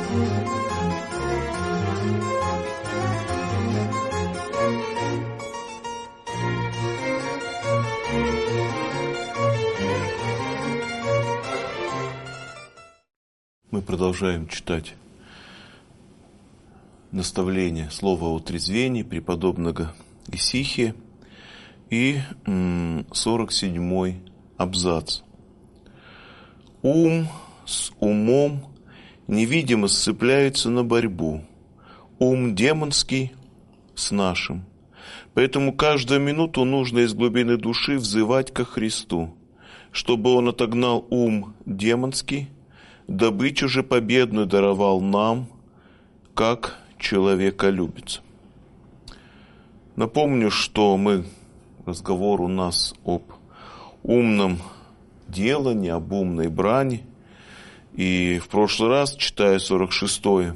Мы продолжаем читать наставление слова о трезвении преподобного Исихия и 47-й абзац. Ум с умом невидимо сцепляется на борьбу, ум демонский с нашим. Поэтому каждую минуту нужно из глубины души взывать ко Христу, чтобы Он отогнал ум демонский, добычу же победную даровал нам, как человеколюбец. Напомню, что разговор у нас об умном делании, об умной брани. И в прошлый раз, читая 46-й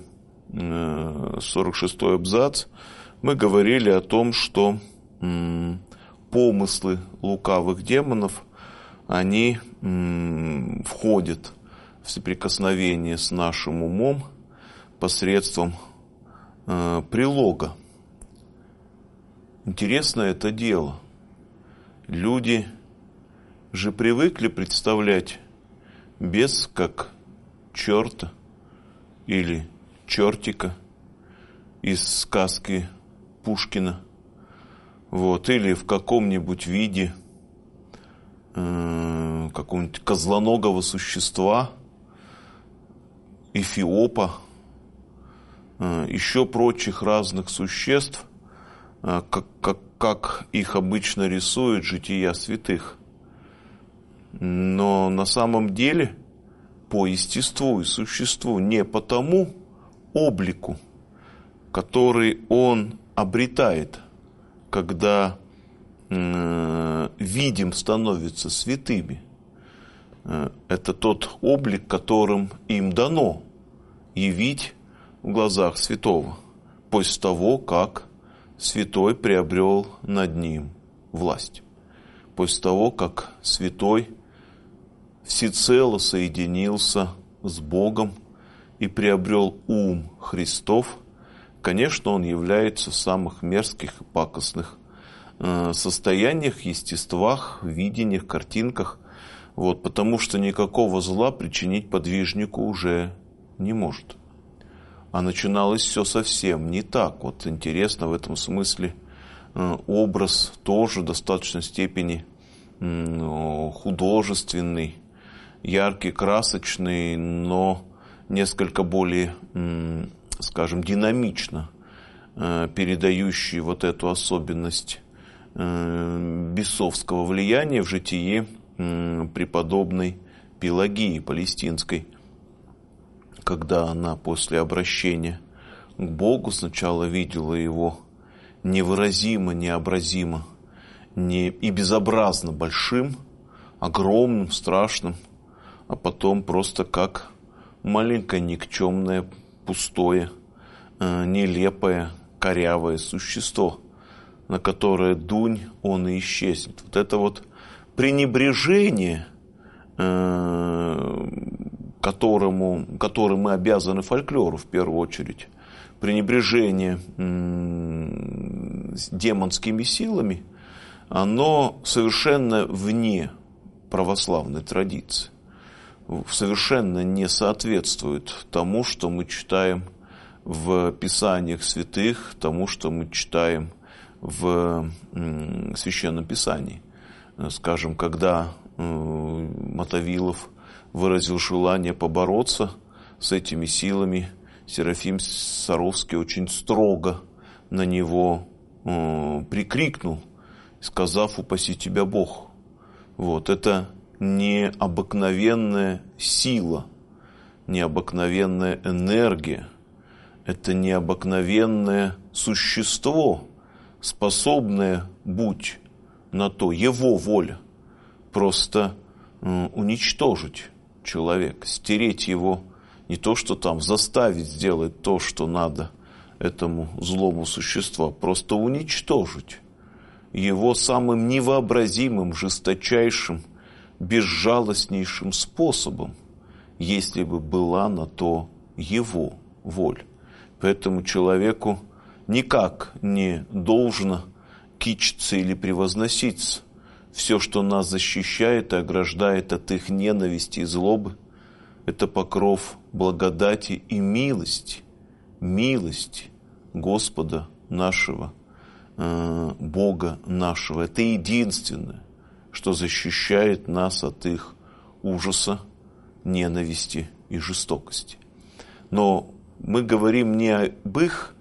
абзац, мы говорили о том, что помыслы лукавых демонов, они входят в соприкосновение с нашим умом посредством прилога. Интересно это дело. Люди же привыкли представлять бес как черта или чертика из сказки Пушкина, или в каком-нибудь виде какого-нибудь козлоногого существа, эфиопа, еще прочих разных существ, как их обычно рисуют жития святых. Но на самом деле по естеству и существу, не по тому облику, который он обретает, когда видим становится святыми. Это тот облик, которым им дано явить в глазах святого, после того, как святой приобрел над ним власть, после того, как святой всецело соединился с Богом и приобрел ум Христов. Конечно, он является в самых мерзких и пакостных состояниях, естествах, видениях, картинках, потому что никакого зла причинить подвижнику уже не может. А начиналось все совсем не так. Интересно в этом смысле образ тоже в достаточной степени художественный, яркий, красочный, но несколько более, динамично передающий эту особенность бесовского влияния в житие преподобной Пелагии Палестинской, когда она после обращения к Богу сначала видела его невыразимо, необразимо, и безобразно большим, огромным, страшным, а потом просто как маленькое, никчемное, пустое, нелепое, корявое существо, на которое дунь, он и исчезнет. Это пренебрежение, которым мы обязаны фольклору в первую очередь, пренебрежение демонскими силами, оно совершенно вне православной традиции, совершенно не соответствует тому, что мы читаем в Писаниях святых, тому, что мы читаем в Священном Писании. Скажем, когда Мотовилов выразил желание побороться с этими силами, Серафим Саровский очень строго на него прикрикнул, сказав: «Упаси тебя Бог». Это необыкновенная сила, необыкновенная энергия, это необыкновенное существо, способное, будь на то его воля, просто уничтожить человека, стереть его, не то что заставить сделать то, что надо этому злому существу, просто уничтожить его самым невообразимым, жесточайшим, безжалостнейшим способом, если бы была на то его воль. Поэтому человеку никак не должно кичиться или превозноситься. Все, что нас защищает и ограждает от их ненависти и злобы, это покров благодати и милости Господа нашего, Бога нашего. Это единственное, что защищает нас от их ужаса, ненависти и жестокости. Но мы говорим не об их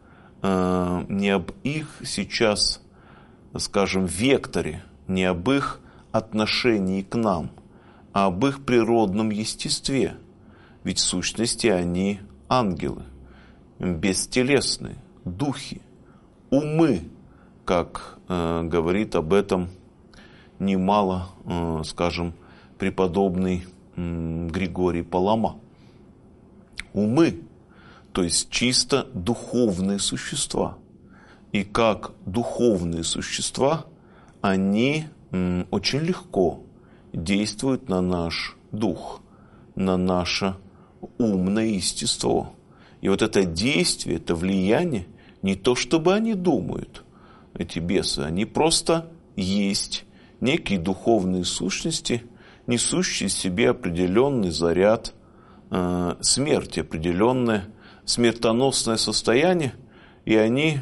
сейчас, скажем, векторе, не об их отношении к нам, а об их природном естестве. Ведь в сущности они ангелы, бестелесные, духи, умы, как говорит об этом немало, скажем, преподобный Григорий Палама. Умы, то есть чисто духовные существа. И как духовные существа, они очень легко действуют на наш дух, на наше умное естество. И вот это действие, это влияние, не то чтобы они думают, эти бесы, они просто есть некие духовные сущности, несущие в себе определенный заряд смерти, определенное смертоносное состояние, и они,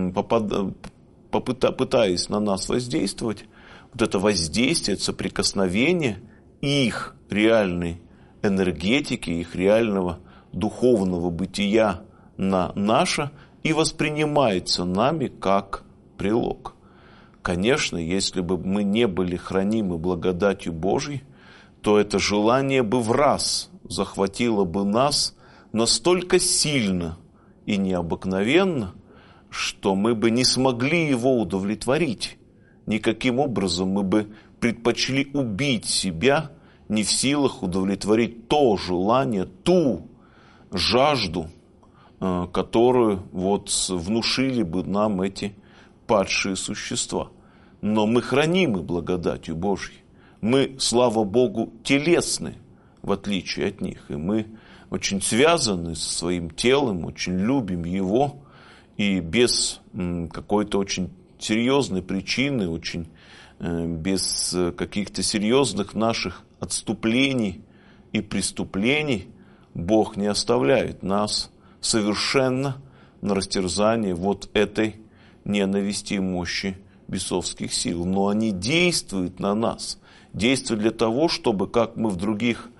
пытаясь на нас воздействовать, вот это воздействие, это соприкосновение их реальной энергетики, их реального духовного бытия на наше и воспринимается нами как прилог. Конечно, если бы мы не были хранимы благодатью Божьей, то это желание бы враз захватило бы нас настолько сильно и необыкновенно, что мы бы не смогли его удовлетворить. Никаким образом мы бы предпочли убить себя, не в силах удовлетворить то желание, ту жажду, которую вот внушили бы нам эти падшие существа. Но мы хранимы благодатью Божьей. Мы, слава Богу, телесны, в отличие от них. И мы очень связаны со своим телом, очень любим его. И без какой-то очень серьезной причины, очень без каких-то серьезных наших отступлений и преступлений Бог не оставляет нас совершенно на растерзание вот этой ненависти и мощи бесовских сил. Но они действуют на нас, действуют для того, чтобы, как мы в других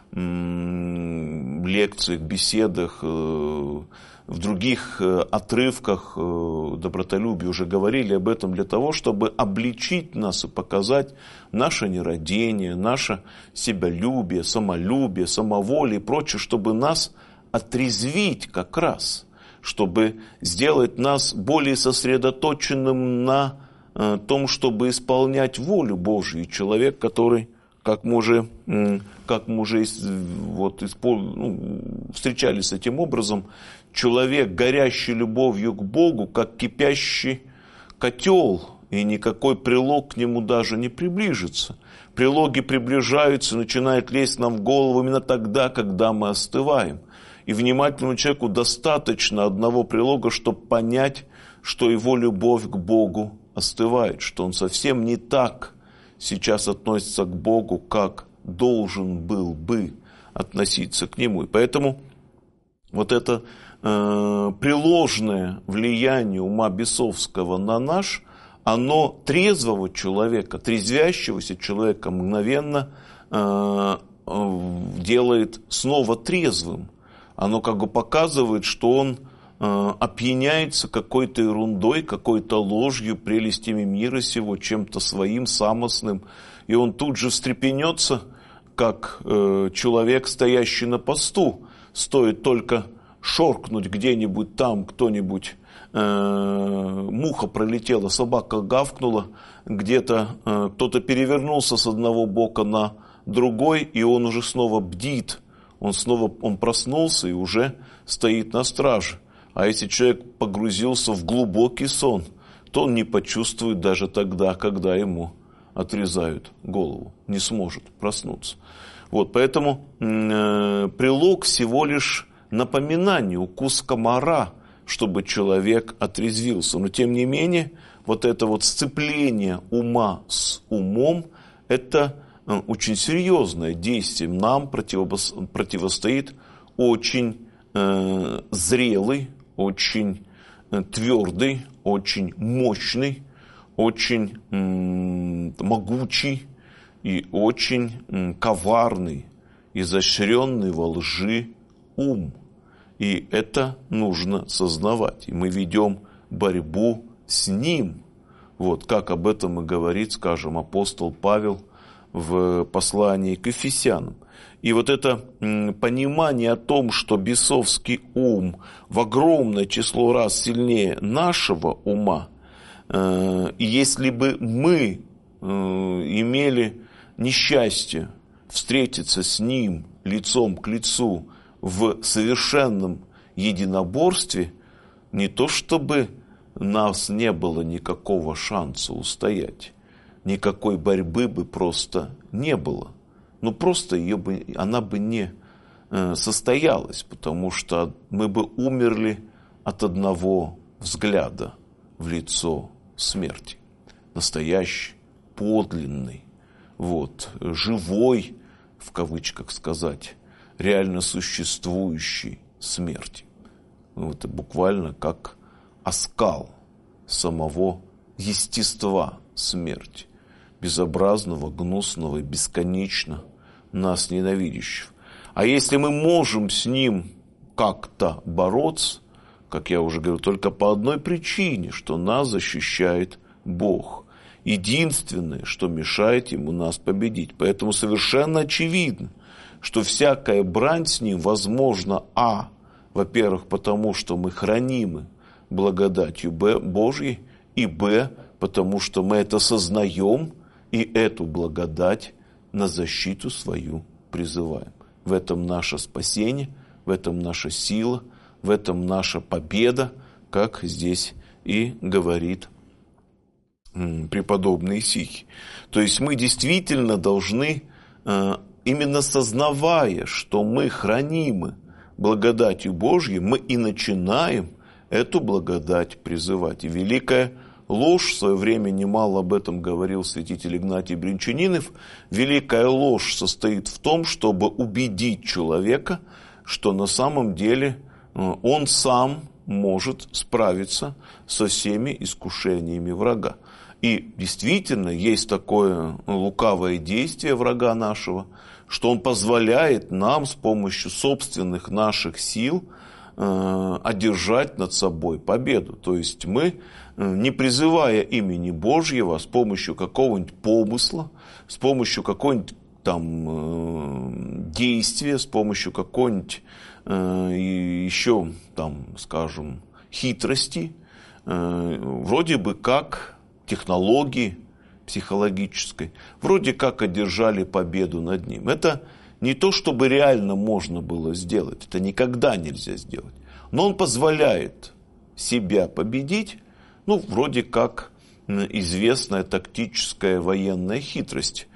лекциях, беседах, в других отрывках добротолюбия уже говорили об этом, для того, чтобы обличить нас и показать наше нерадение, наше себялюбие, самолюбие, самоволие и прочее, чтобы нас отрезвить как раз, чтобы сделать нас более сосредоточенным на том, чтобы исполнять волю Божию. И человек, который, как мы уже встречались с этим образом, человек, горящий любовью к Богу, как кипящий котел, и никакой прилог к нему даже не приближится. Прилоги приближаются, начинают лезть нам в голову именно тогда, когда мы остываем. И внимательному человеку достаточно одного прилога, чтобы понять, что его любовь к Богу остывает, что он совсем не так сейчас относится к Богу, как должен был бы относиться к Нему. И поэтому вот это приложное влияние ума бесовского на наш, оно трезвого человека, трезвящегося человека мгновенно делает снова трезвым. Оно как бы показывает, что он опьяняется какой-то ерундой, какой-то ложью, прелестями мира сего, чем-то своим, самостным. И он тут же встрепенется, как человек, стоящий на посту. Стоит только шоркнуть где-нибудь там, кто-нибудь, муха пролетела, собака гавкнула, где-то кто-то перевернулся с одного бока на другой, и он уже снова бдит. Он проснулся и уже стоит на страже. А если человек погрузился в глубокий сон, то он не почувствует даже тогда, когда ему отрезают голову, не сможет проснуться. Вот, поэтому прилог всего лишь напоминание, укус комара, чтобы человек отрезвился. Но тем не менее, вот это вот сцепление ума с умом, это очень серьезное действие. Нам противостоит очень зрелый, очень твердый, очень мощный, очень могучий и очень коварный, изощренный во лжи ум. И это нужно сознавать. И мы ведем борьбу с ним. Вот как об этом и говорит, скажем, апостол Павел в послании к Ефесянам. И вот это понимание о том, что бесовский ум в огромное число раз сильнее нашего ума, и если бы мы имели несчастье встретиться с ним лицом к лицу в совершенном единоборстве, не то чтобы нас не было никакого шанса устоять, никакой борьбы бы просто не было. Ну, просто она бы не состоялась, потому что мы бы умерли от одного взгляда в лицо смерти. Настоящий, подлинный, вот, живой, в кавычках сказать, реально существующей смерти. Ну, это буквально как оскал самого естества смерти, безобразного, гнусного и бесконечно нас ненавидящего. А если мы можем с ним как-то бороться, как я уже говорил, только по одной причине, что нас защищает Бог. Единственное, что мешает ему нас победить. Поэтому совершенно очевидно, что всякая брань с ним возможна, во-первых, потому что мы хранимы благодатью Божьей, и потому что мы это сознаем, и эту благодать на защиту свою призываем. В этом наше спасение, в этом наша сила, в этом наша победа, как здесь и говорит преподобный Исихий. То есть мы действительно должны, именно сознавая, что мы хранимы благодатью Божьей, мы и начинаем эту благодать призывать. И великая ложь, в свое время немало об этом говорил святитель Игнатий Бринчанинов, великая ложь состоит в том, чтобы убедить человека, что на самом деле он сам может справиться со всеми искушениями врага. И действительно есть такое лукавое действие врага нашего, что он позволяет нам с помощью собственных наших сил одержать над собой победу. То есть мы, не призывая имени Божьего, с помощью какого-нибудь помысла, с помощью какого-нибудь там действия, с помощью какой-нибудь еще там, скажем, хитрости, вроде бы как технологии психологической, вроде как одержали победу над ним. Это не то, чтобы реально можно было сделать, это никогда нельзя сделать. Но он позволяет себя победить, ну, вроде как известная тактическая военная хитрость.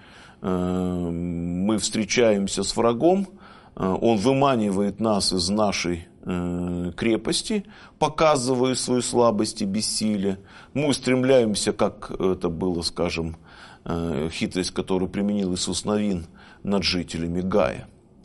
Мы встречаемся с врагом, он выманивает нас из нашей крепости, показывая свою слабость и бессилие. Мы устремляемся, как это было, скажем, хитрость, которую применил Иисус Навин над жителями Гая.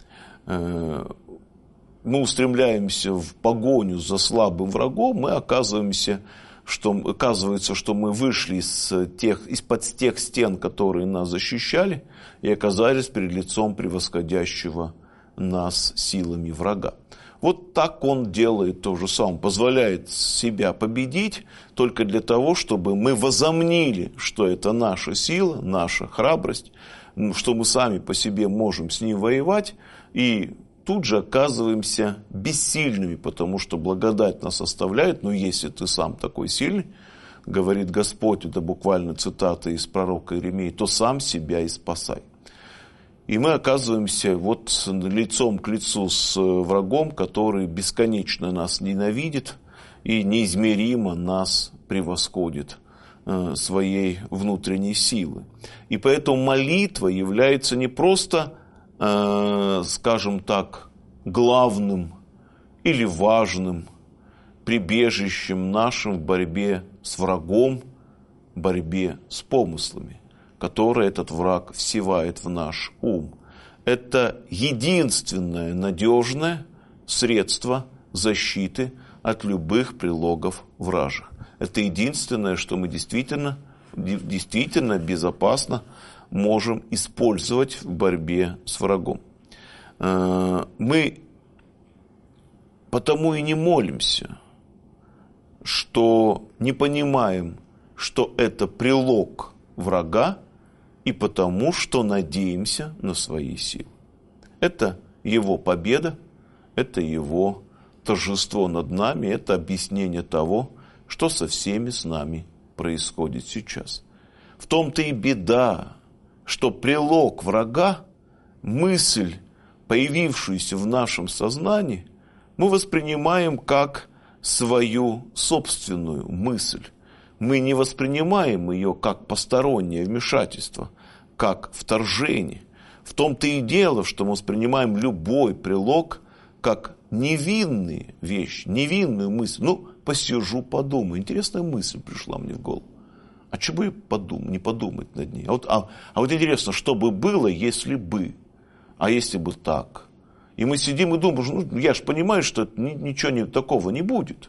Мы устремляемся в погоню за слабым врагом, мы оказывается, что мы вышли из-под тех стен, которые нас защищали, и оказались перед лицом превосходящего нас силами врага. Вот так он делает то же самое, позволяет себя победить только для того, чтобы мы возомнили, что это наша сила, наша храбрость, что мы сами по себе можем с ним воевать, и тут же оказываемся бессильными, потому что благодать нас оставляет, но если ты сам такой сильный, говорит Господь, это буквально цитата из пророка Иеремии, то сам себя и спасай. И мы оказываемся вот лицом к лицу с врагом, который бесконечно нас ненавидит и неизмеримо нас превосходит своей внутренней силой. И поэтому молитва является не просто, скажем так, главным или важным прибежищем нашим в борьбе с врагом, в борьбе с помыслами, которые этот враг всевает в наш ум. Это единственное надежное средство защиты от любых прилогов вражьих. Это единственное, что мы действительно безопасно можем использовать в борьбе с врагом. Мы потому и не молимся, что не понимаем, что это прилог врага, и потому, что надеемся на свои силы. Это его победа, это его торжество над нами, это объяснение того, что со всеми с нами происходит сейчас. В том-то и беда, что прилог врага, мысль, появившуюся в нашем сознании, мы воспринимаем как свою собственную мысль. Мы не воспринимаем ее как постороннее вмешательство, как вторжение. В том-то и дело, что мы воспринимаем любой прилог как невинные вещи, невинную мысль. Посижу, подумаю. Интересная мысль пришла мне в голову. А что бы не подумать над ней? А вот интересно, что бы было, если бы? А если бы так? И мы сидим и думаем, я же понимаю, что ничего такого не будет.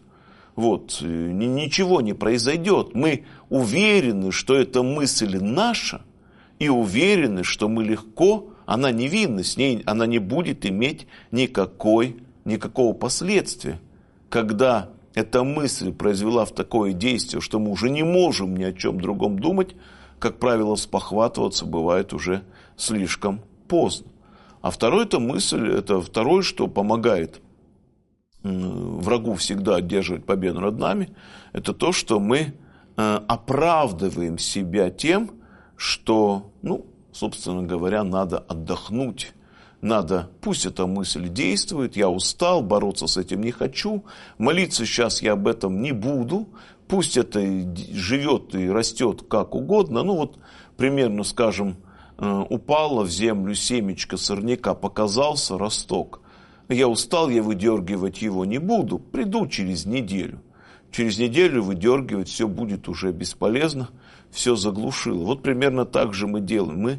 Ничего не произойдет. Мы уверены, что эта мысль наша, и уверены, что мы легко, она невинна, с ней она не будет иметь никакого последствия. Когда эта мысль произвела в такое действие, что мы уже не можем ни о чем другом думать, как правило, спохватываться бывает уже слишком поздно. А второе-то мысль, это второе, что помогает врагу всегда одерживать победу над нами, это то, что мы оправдываем себя тем, что, собственно говоря, надо отдохнуть. Пусть эта мысль действует, я устал, бороться с этим не хочу, молиться сейчас я об этом не буду, пусть это живет и растет как угодно. Примерно, скажем, упало в землю семечко сорняка, показался росток. Я устал, я выдергивать его не буду, приду через неделю. Через неделю выдергивать все будет уже бесполезно, все заглушило. Примерно так же мы делаем.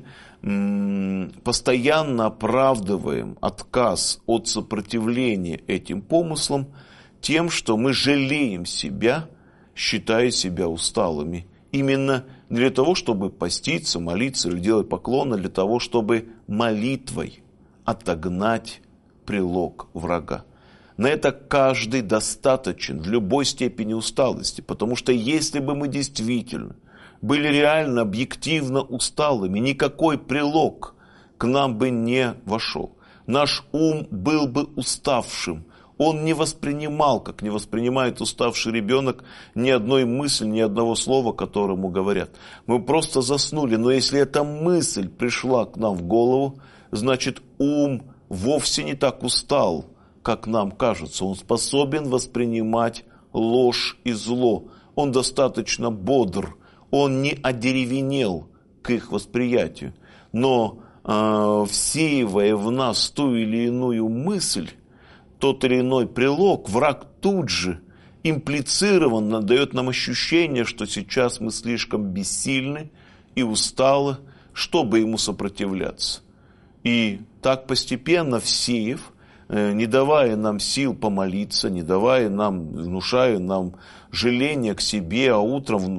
Мы постоянно оправдываем отказ от сопротивления этим помыслам тем, что мы жалеем себя, считая себя усталыми. Именно для того, чтобы поститься, молиться или делать поклоны, для того, чтобы молитвой отогнать прилог врага. На это каждый достаточен в любой степени усталости, потому что если бы мы действительно были реально объективно усталыми, никакой прилог к нам бы не вошел. Наш ум был бы уставшим. Он не воспринимал, как не воспринимает уставший ребенок, ни одной мысли, ни одного слова, которое ему говорят. Мы просто заснули, но если эта мысль пришла к нам в голову, значит ум вовсе не так устал, как нам кажется. Он способен воспринимать ложь и зло. Он достаточно бодр. Он не одеревенел к их восприятию. Но всеивая в нас ту или иную мысль, тот или иной прилог, враг тут же имплицированно дает нам ощущение, что сейчас мы слишком бессильны и усталы, чтобы ему сопротивляться. И так постепенно всеяв, не давая нам сил помолиться, не давая нам, внушая нам жаление к себе, а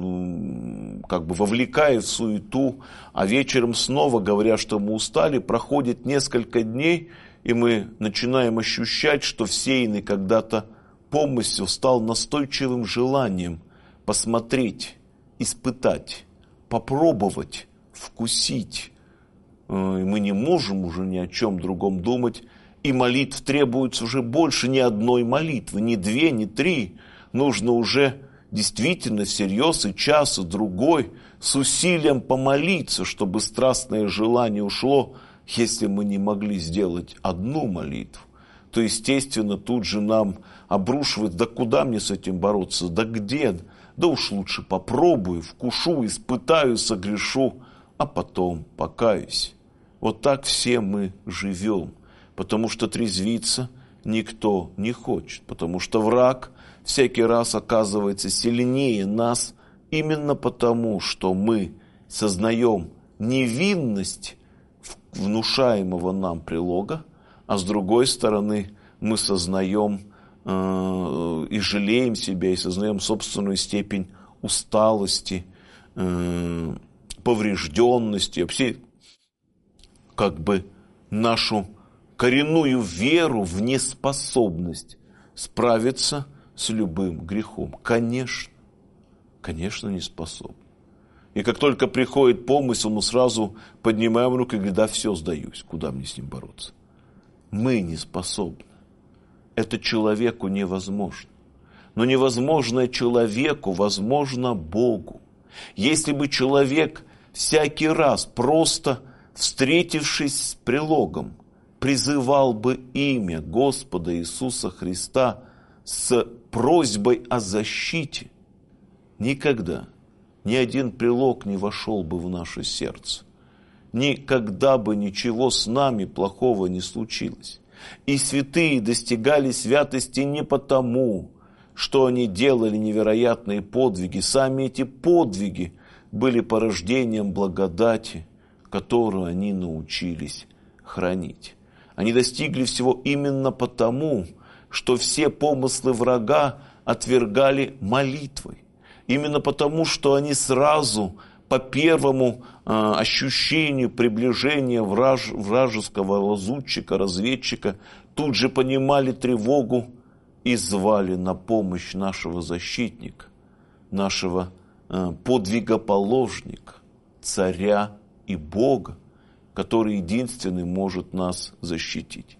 утром вовлекая в суету, а вечером снова говоря, что мы устали, проходит несколько дней, и мы начинаем ощущать, что всеянный когда-то помысел стал настойчивым желанием посмотреть, испытать, попробовать, вкусить. И мы не можем уже ни о чем другом думать, и молитв требуется уже больше, ни одной молитвы, ни две, ни три. Нужно уже действительно всерьез и час, и другой с усилием помолиться, чтобы страстное желание ушло. Если мы не могли сделать одну молитву, то, естественно, тут же нам обрушивает, да куда мне с этим бороться, да где, да уж лучше попробую, вкушу, испытаю, согрешу, а потом покаюсь. Вот так все мы живем, потому что трезвиться никто не хочет, потому что враг всякий раз оказывается сильнее нас именно потому, что мы сознаем невинность внушаемого нам прилога, а с другой стороны мы сознаем и жалеем себя, и сознаем собственную степень усталости, поврежденности, вообще как бы нашу коренную веру в неспособность справиться с любым грехом. Конечно, не способны. И как только приходит помысел, мы сразу поднимаем руку и говорим: да все, сдаюсь, куда мне с ним бороться? Мы не способны. Это человеку невозможно. Но невозможное человеку возможно Богу. Если бы человек всякий раз, просто встретившись с прилогом, призывал бы имя Господа Иисуса Христа с просьбой о защите, никогда ни один прилог не вошел бы в наше сердце. Никогда бы ничего с нами плохого не случилось. И святые достигали святости не потому, что они делали невероятные подвиги. Сами эти подвиги были порождением благодати, которую они научились хранить. Они достигли всего именно потому, что все помыслы врага отвергали молитвой. Именно потому, что они сразу по первому ощущению приближения вражеского лазутчика, разведчика, тут же понимали тревогу и звали на помощь нашего защитника, нашего подвигоположника, царя и Бога, который единственный может нас защитить.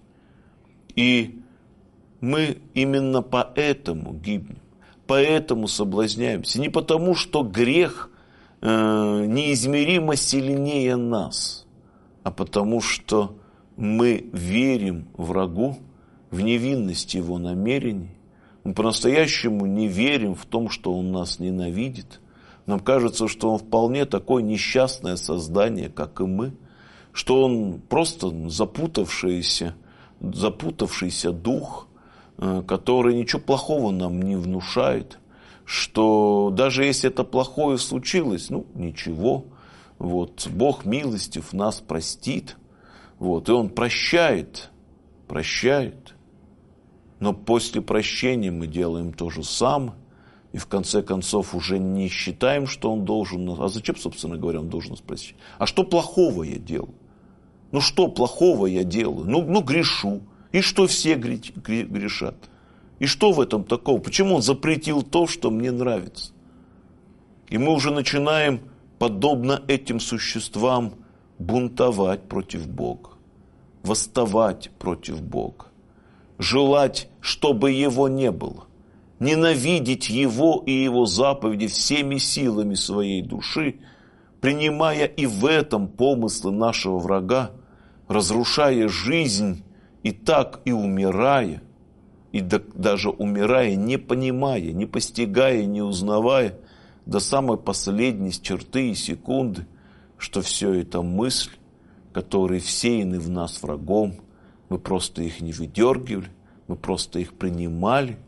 И мы именно поэтому гибнем, поэтому соблазняемся. Не потому, что грех неизмеримо сильнее нас, а потому, что мы верим врагу в невинность его намерений. Мы по-настоящему не верим в том, что он нас ненавидит. Нам кажется, что он вполне такое несчастное создание, как и мы, что он просто запутавшийся дух, который ничего плохого нам не внушает, что даже если это плохое случилось, ничего, Бог милостив, нас простит, и Он прощает, но после прощения мы делаем то же самое, и в конце концов уже не считаем, что Он должен нас, а зачем, собственно говоря, Он должен нас прощать? А что плохого я делаю? Что плохого я делаю? Грешу. И что все грешат? И что в этом такого? Почему Он запретил то, что мне нравится? И мы уже начинаем, подобно этим существам, бунтовать против Бога, восставать против Бога, желать, чтобы Его не было, ненавидеть Его и Его заповеди всеми силами своей души, принимая и в этом помыслы нашего врага, разрушая жизнь и так и умирая, и даже умирая, не понимая, не постигая, не узнавая до самой последней черты и секунды, что все это мысль, которые всеяны в нас врагом, мы просто их не выдергивали, мы просто их принимали,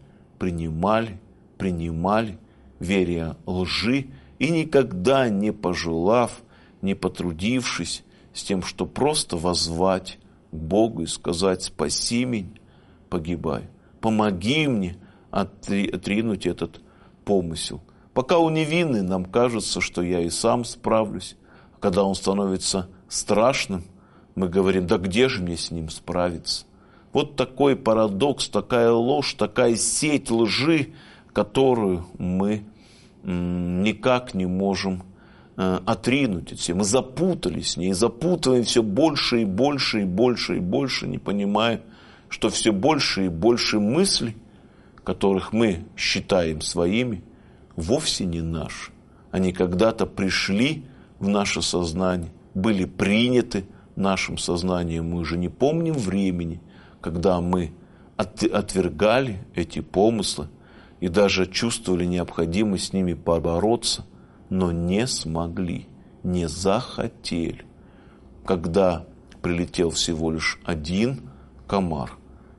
веря лжи и никогда не пожелав, не потрудившись с тем, что просто воззвать к Богу и сказать: спаси меня, погибаю. Помоги мне отринуть этот помысел. Пока он невинный, нам кажется, что я и сам справлюсь. Когда он становится страшным, мы говорим: да где же мне с ним справиться? Вот такой парадокс, такая ложь, такая сеть лжи, которую мы никак не можем отринуть от себя. Мы запутались с ней, запутываем все больше и больше, не понимая, что все больше и больше мыслей, которых мы считаем своими, вовсе не наши. Они когда-то пришли в наше сознание, были приняты нашим сознанием. Мы уже не помним времени, когда мы отвергали эти помыслы и даже чувствовали необходимость с ними побороться, но не смогли, не захотели. Когда прилетел всего лишь один комар,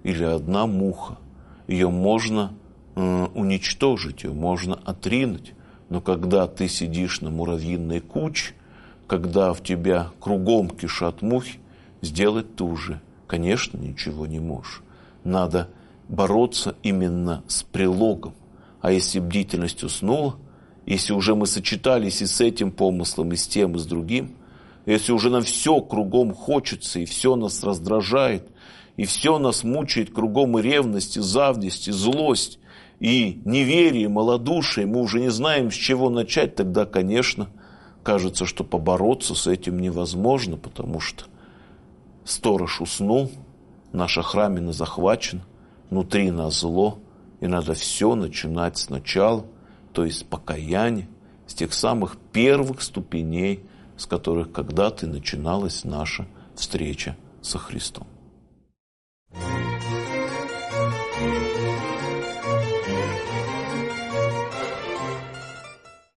или одна муха. Ее можно уничтожить, ее можно отринуть. Но когда ты сидишь на муравьиной куче, когда в тебя кругом кишат мухи, сделать ты уже, конечно, ничего не можешь. Надо бороться именно с прилогом. А если бдительность уснула, если уже мы сочетались и с этим помыслом, и с тем, и с другим, если уже нам все кругом хочется, и все нас раздражает, и все нас мучает кругом и ревность, и зависть, и злость, и неверие, и малодушие, мы уже не знаем, с чего начать, тогда, конечно, кажется, что побороться с этим невозможно, потому что сторож уснул, наша храмина захвачена, внутри нас зло, и надо все начинать сначала, то есть с покаяния, с тех самых первых ступеней, с которых когда-то начиналась наша встреча со Христом.